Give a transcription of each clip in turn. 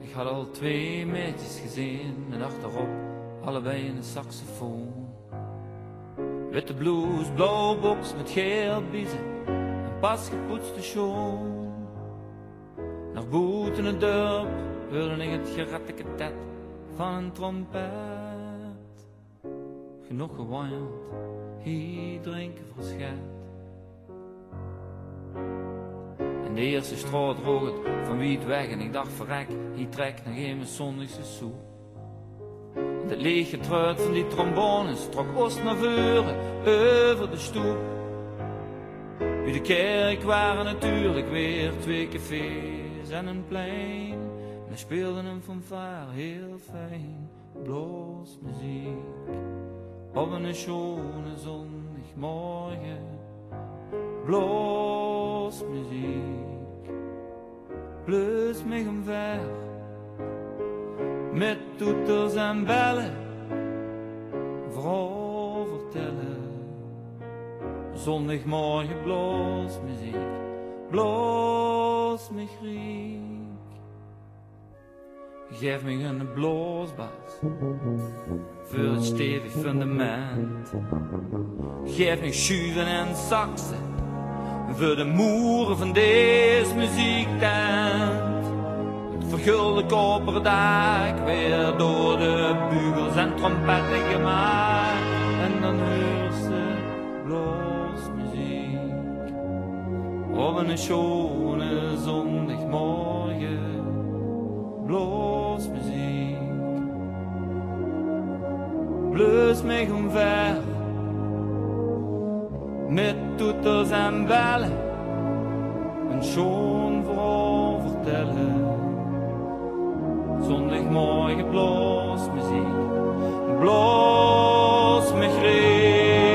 Ik had al 2 meisjes gezien en achterop allebei een saxofoon. Witte blouse, blauwe box met geel biezen en pas gepoetste schoen. Naar buiten het dorp hoorde ik het geratteketet van een trompet. Genoeg gewandeld, hier drinken verschijt. In de eerste straat rook het van wiet weg en ik dacht verrek, hier trekt nog een mijn zondagse soe. En het leeg getruid van die trombones trok oost naar voren over de stoep. Bij de kerk waren natuurlijk weer 2 cafés en een plein. En er speelde een fanfare heel fijn, bluesmuziek. Op een schone zondagmorgen, bluesmuziek. Bleus mij omver, met toeters en bellen, vooral vertellen. Zondagmorgen bluesmuziek, bloos me griek. Geef me een bloosbas voor het stevig fundament. Geef me schuiven en saxen voor de moeren van deze muziektent. Het vergulde koperdak weer door de bugels en trompetten gemaakt. En dan hoor ze bluesmuziek op een schone zondagmorgen. Bluesmuziek, bleus mij omver, met toeters en bellen, een schoon verhaal vertellen. Zondagmorgen bluesmuziek, bloos me greep.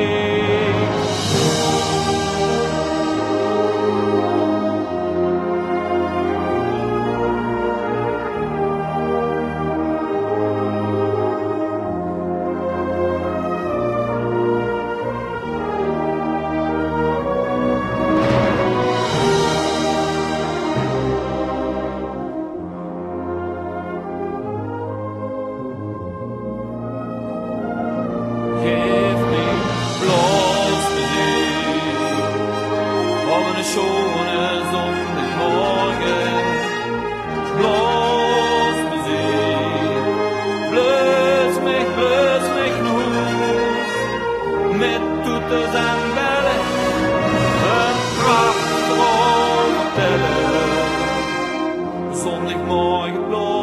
Schone zondagmorgen, bluesmuziek, bleus mij genoeg, met toeters en bellen, een prachtig verhaal vertellen. Zondagmorgen